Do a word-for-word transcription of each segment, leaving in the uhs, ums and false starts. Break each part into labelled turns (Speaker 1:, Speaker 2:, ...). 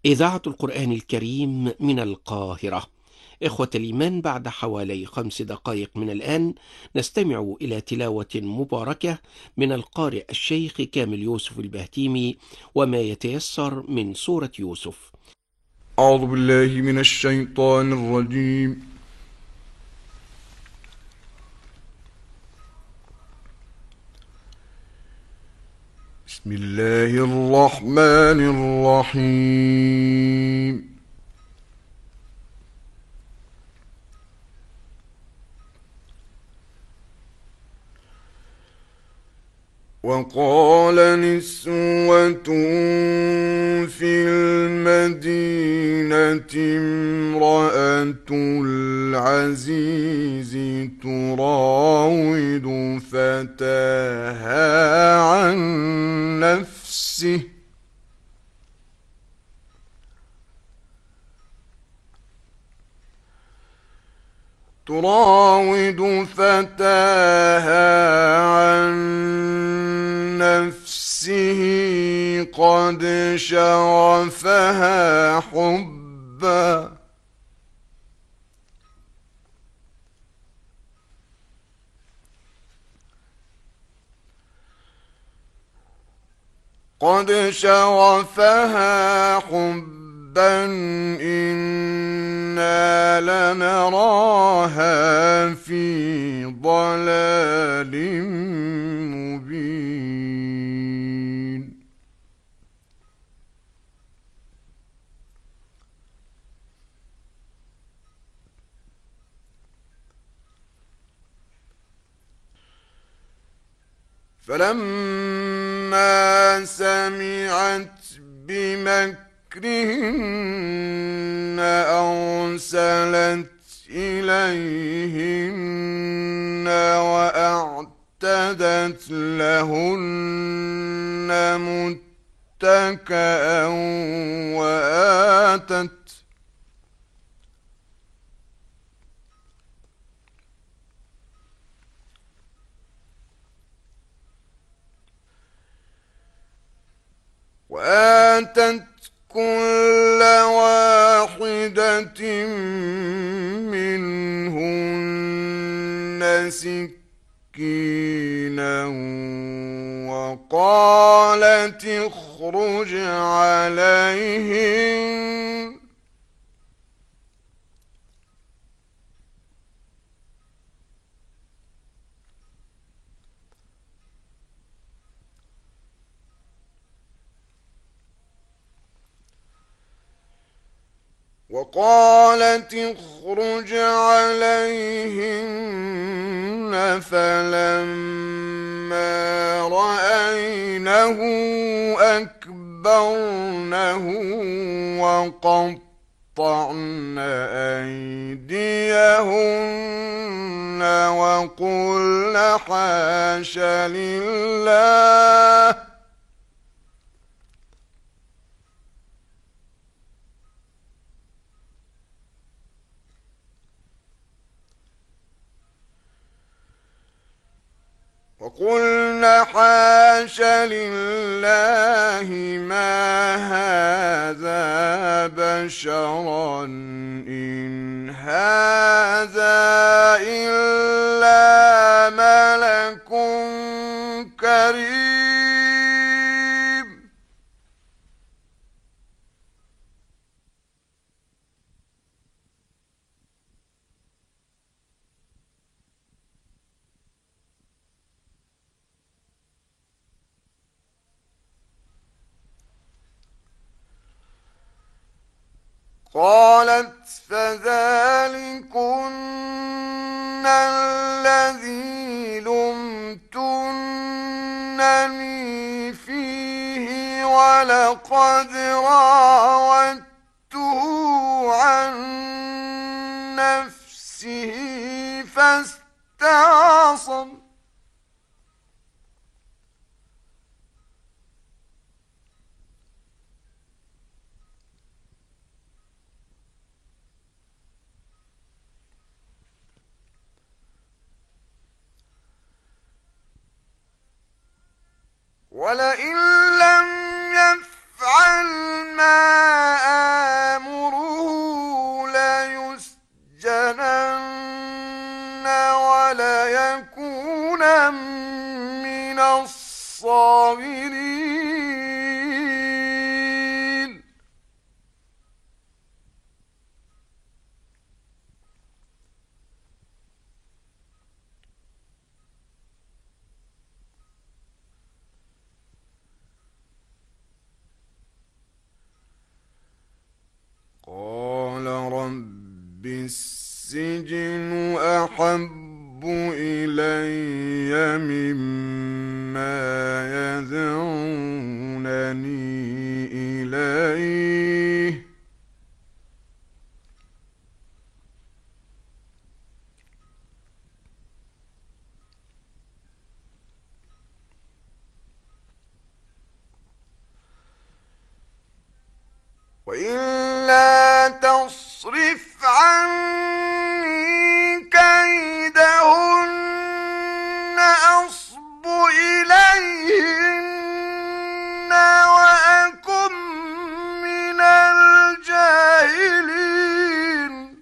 Speaker 1: إذاعة القرآن الكريم من القاهرة. إخوة الإيمان، بعد حوالي خمس دقائق من الآن نستمع إلى تلاوة مباركة من القارئ الشيخ كامل يوسف البهتيمي وما يتيسر من سورة يوسف.
Speaker 2: أعوذ بالله من الشيطان الرجيم. بسم الله الرحمن الرحيم. وقال نسوة في المدينة امرأة العزيز تراود فتاها عن نفسه تراود فتاها عن نفسه قد شغفها حبا قد شغفها حبا إنا لنراها في ضلال مبين. فلما سمعت بمكرهن أرسلت إليهن وأعتدت لهن متكئا وآتت وآتت كل واحدة منهن سكينا وقالت اخرج عليهن وقالت اخرج عليهن فلما رأينه أكبرنه وقطعن أيديهن وقلن حاش لله وقلن حاش لله ما هذا بشرا إن هذا إلا ملك كريم. قالت فذلكن الذي لمتنني فيه ولقد راودته عن نفسه فاستعصم ولئن لم يفعل ما الصابرين قال رب السجن أحب إلي مما يدعونني إليه وإلا تصرف عني كيدهن أصب إليهن وأكن من الجاهلين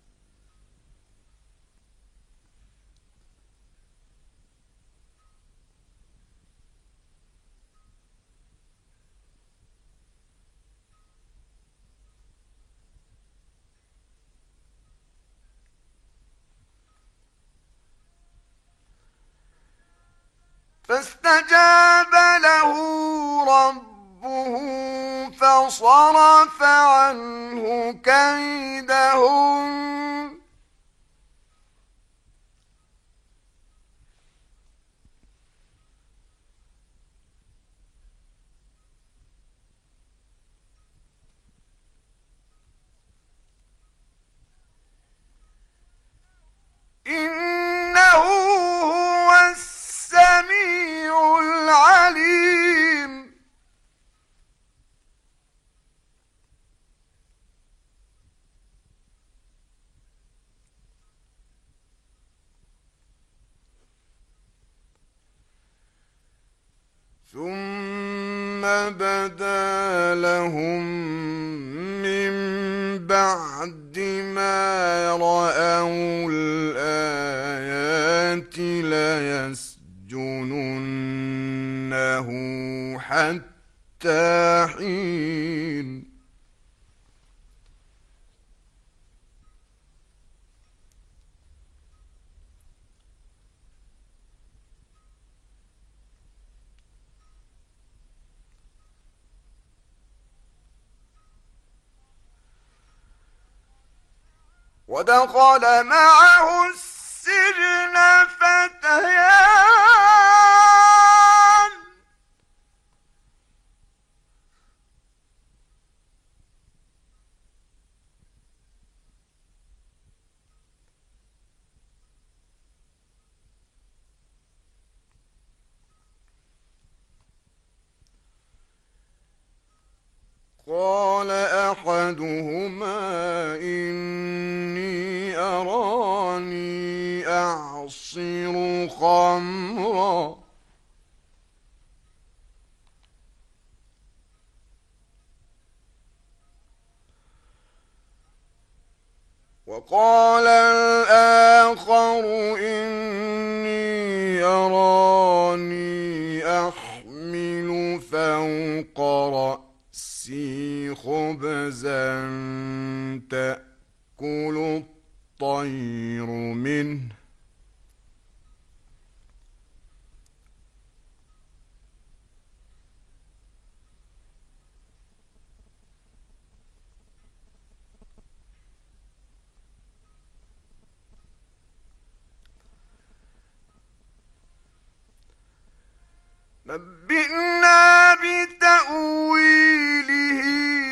Speaker 2: فاستجاب له ربه فصرف عنه كيدهن إنه هو السميع العليم ثم بدا لهم من بعد ما رأوا الآيات ليسجننه حتى حين ودخل معه السجن فتيان قال أحدهما إني أراني أعصر خمرا وقال الآخر إني أراني أحمل فوق رأسي خبزا تأكل الطير منه نبئنا بتأويله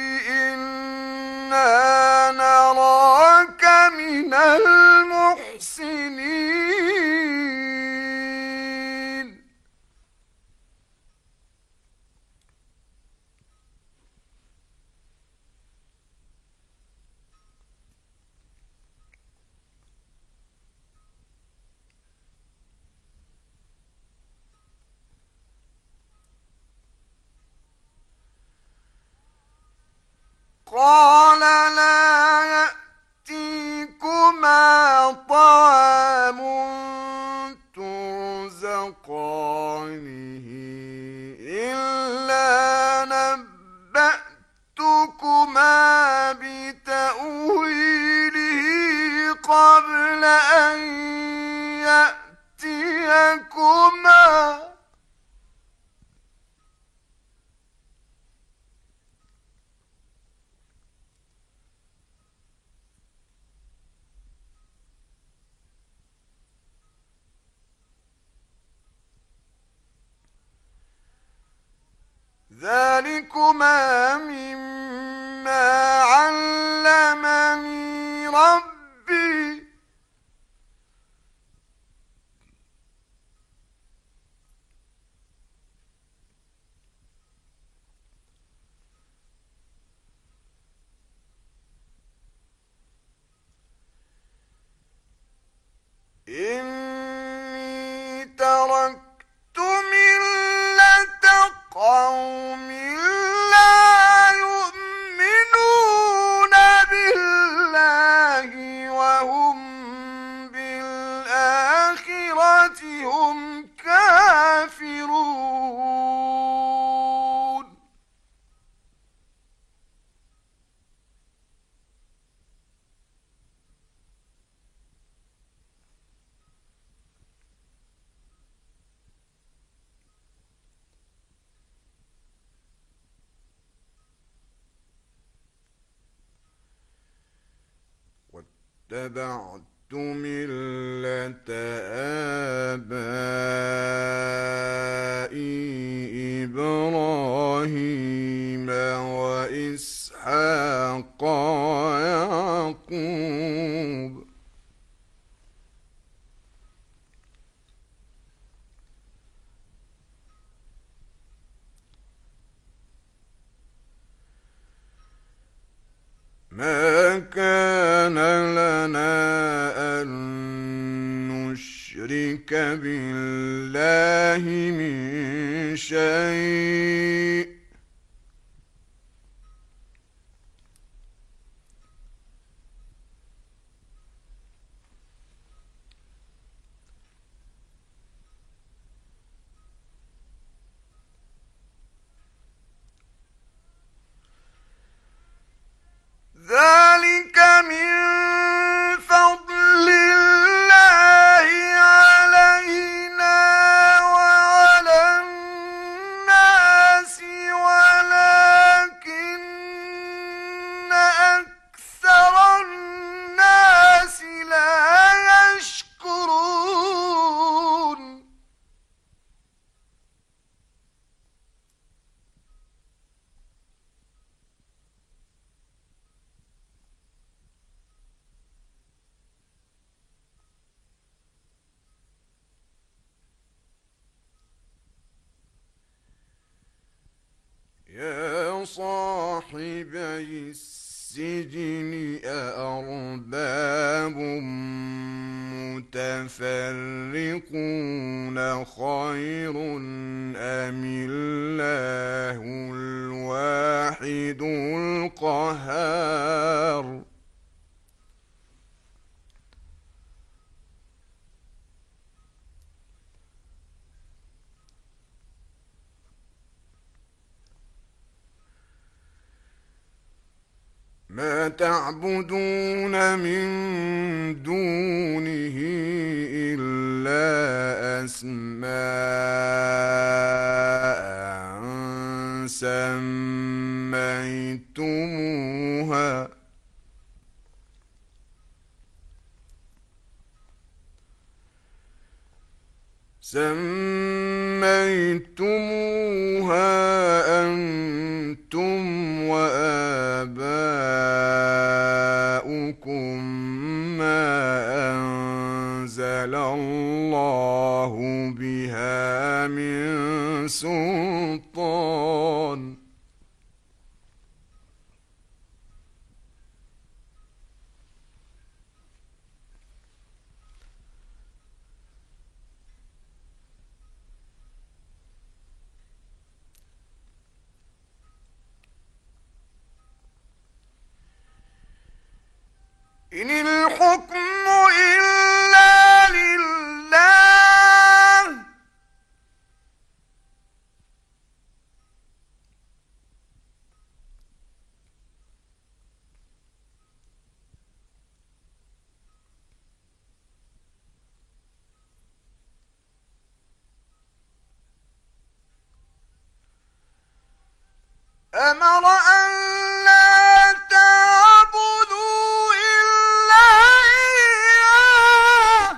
Speaker 2: إنا نراك من المحسنين قال لا يأتيكما طعام ترزقانه ربكما مما علمني ربي إني تركت ملة قوم لا يؤمنون بالله وهم بالآخرة هم كافرون واتبعت ملة آبائي إبراهيم وإسحاق ويعقوب ما كان لنا أن نشرك بالله من شيء ذلك من فضل الله علينا وعلى الناس ولكن أكثر الناس لا يشكرون يا صاحبي السجن أأرباب متفرقون خير أم الله الواحد القهار ما تعبدون من دونه إلا أسماء سميتموها سميتموها أنتم وآباؤكم ما أنزل الله بها من سلطان إن الحكم إلا لله أمر أن لا تعبدوا إلا إياه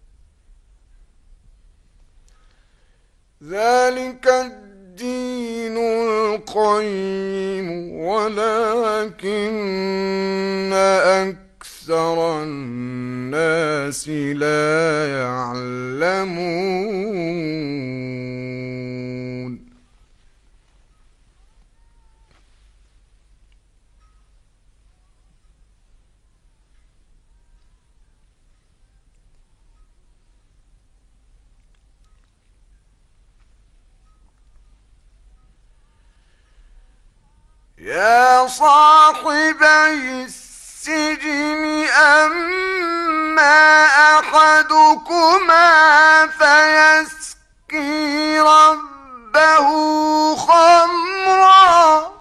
Speaker 2: ذلك الدين ولكن أكثر الناس لا يعلمون. يا صاحبي السجن أما أحدكما فيسقي ربه خمرا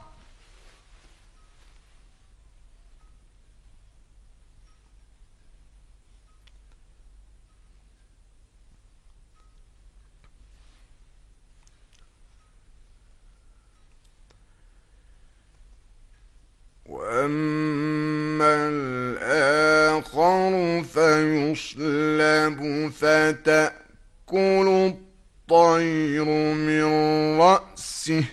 Speaker 2: وأما الآخر فيصلب فتأكل الطير من رأسه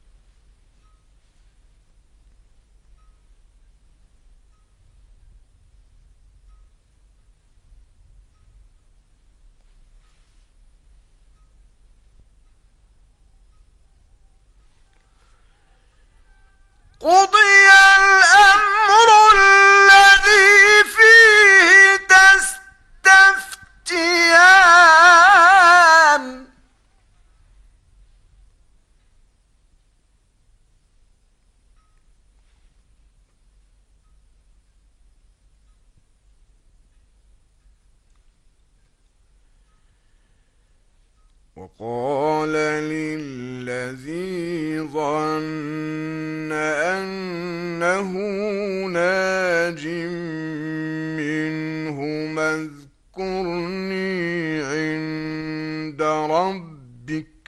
Speaker 2: قضي الأمر الذي فيه تستفتيان وقال للذي ظن أنه ناج منهما اذكرني عند ربك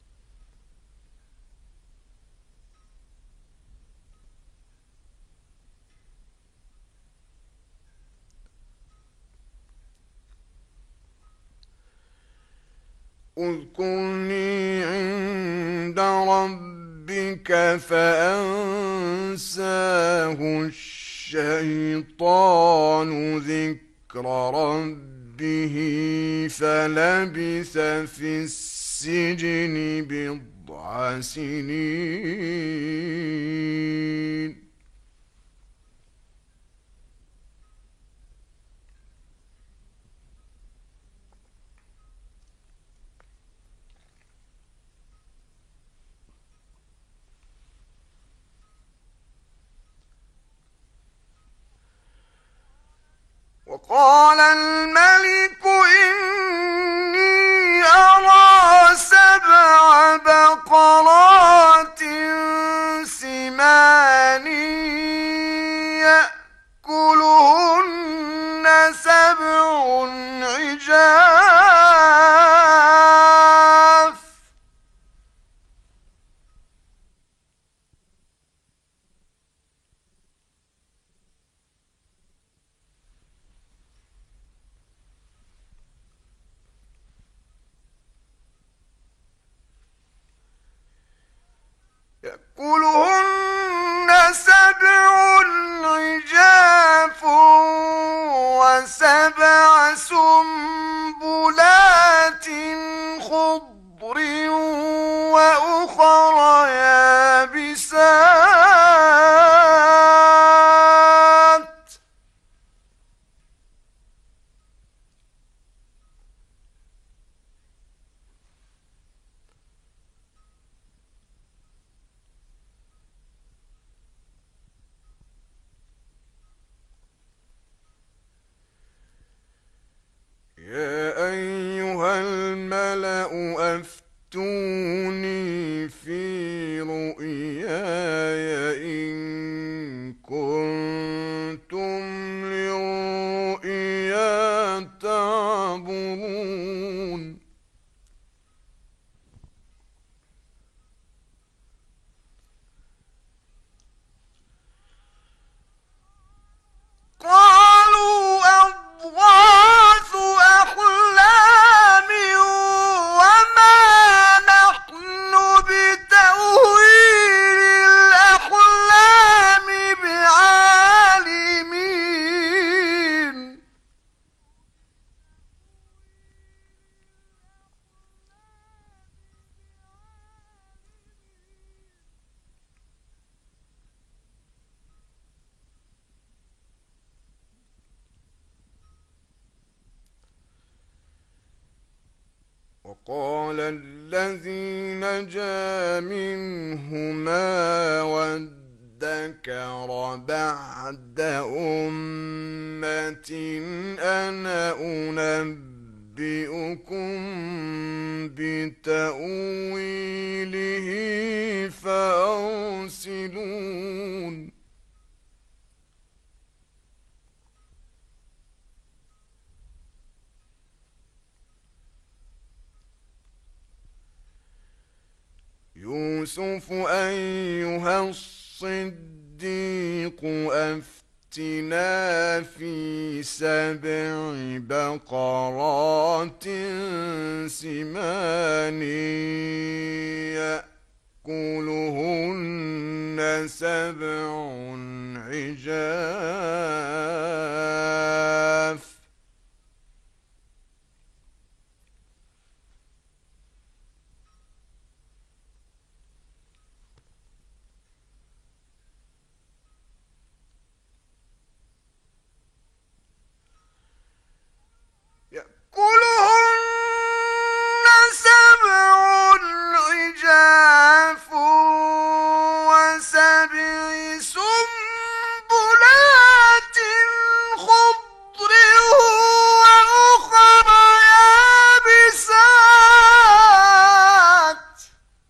Speaker 2: اذكرني عند ربك فأنساه الشيطان ذكر ربه فلبث في السجن بضع سنين. وقال الملك إني أرى سبع بقرات سمان يأكلهن سبع عجاف يأكلهن سبع عجاف وسبع سنبلات قال الذي نجا منهما وادكر بعد أمة أنا أنبئكم بتأويله فأرسلون يوسف أيها الصديق أفتنا في سبع بقرات سمان يأكلهن سبع عجاف كلهن سبع عجاف وسبع سنبلات خضر وأخر يابسات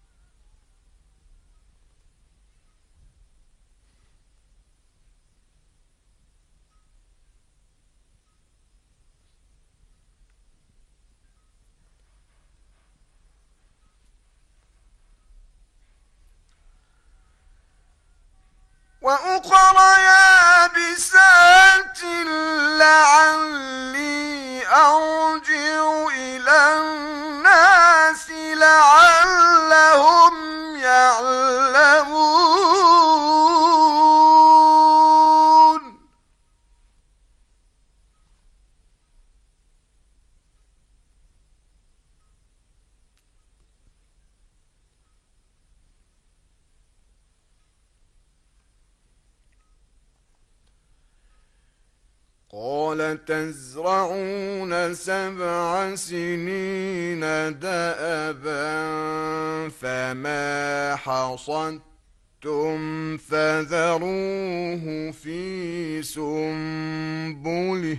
Speaker 2: وأخر يابسات لعلي أرجع إلى الناس لعلهم يعلمون قال تزرعون سبع سنين دأبا فما حصدتم فذروه في سنبله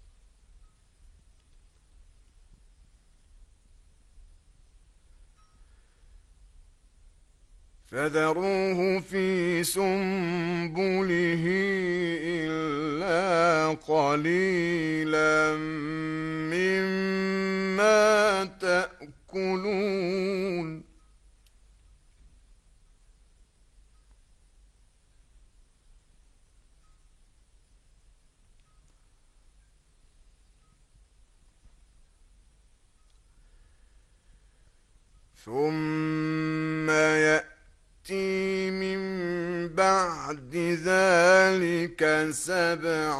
Speaker 2: فذروه في سنبله إلا قليلا مما تأكلون ثم يأتي من بعد ذلك سبع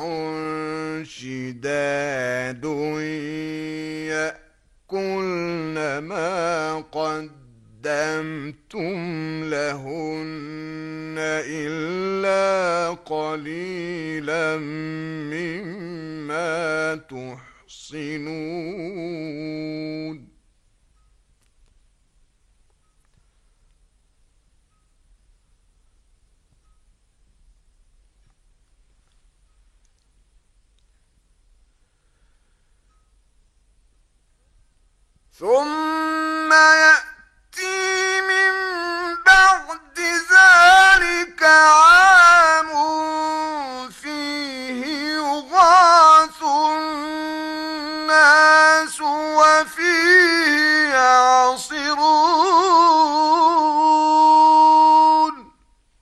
Speaker 2: شداد يأكلن ما قدمتم لهن إلا قليلا مما تحصنون ثم يأتي من بعد ذلك عام فيه يغاث الناس وفيه يعصرون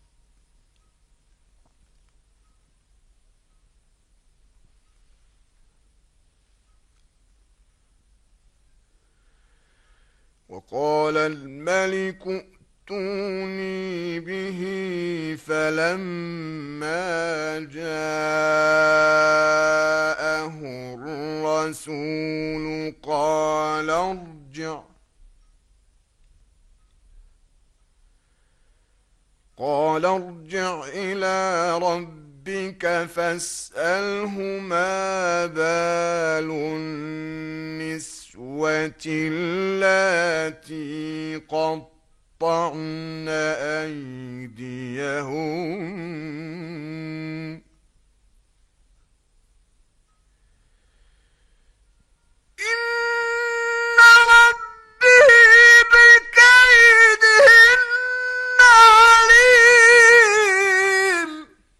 Speaker 2: وقال الملك ائتوني به فلما جاءه الرسول قال ارجع قال ارجع إلى ربك فاسأله ما بال النسوة النسوة اللاتي قطعن أيديهن إن ربي بكيدهن عليم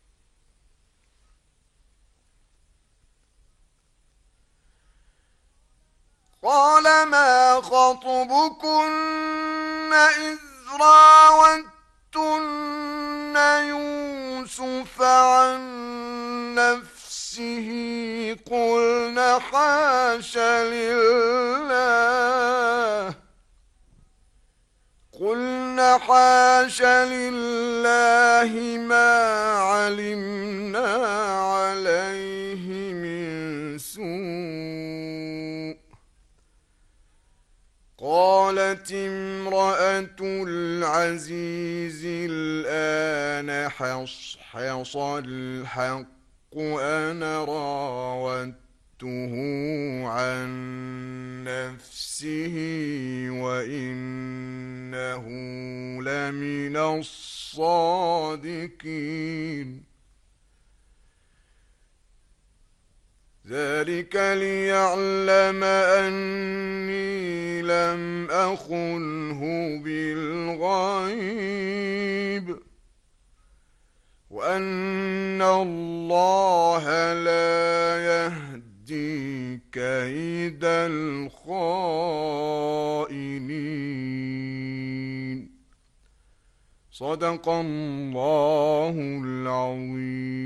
Speaker 2: قال ما خطبكن إذ راوتن يوسف عن نفسه قلن حاش لله قلن حاش لله ما علمنا عليه من سوء قالت امرأة العزيز الآن حصحص الحق أنا راودته عن نفسه وإنه لمن الصادقين ذلك ليعلم أني لم أخنه بالغيب وأن الله لا يهدي كيد الخائنين صدق الله العظيم.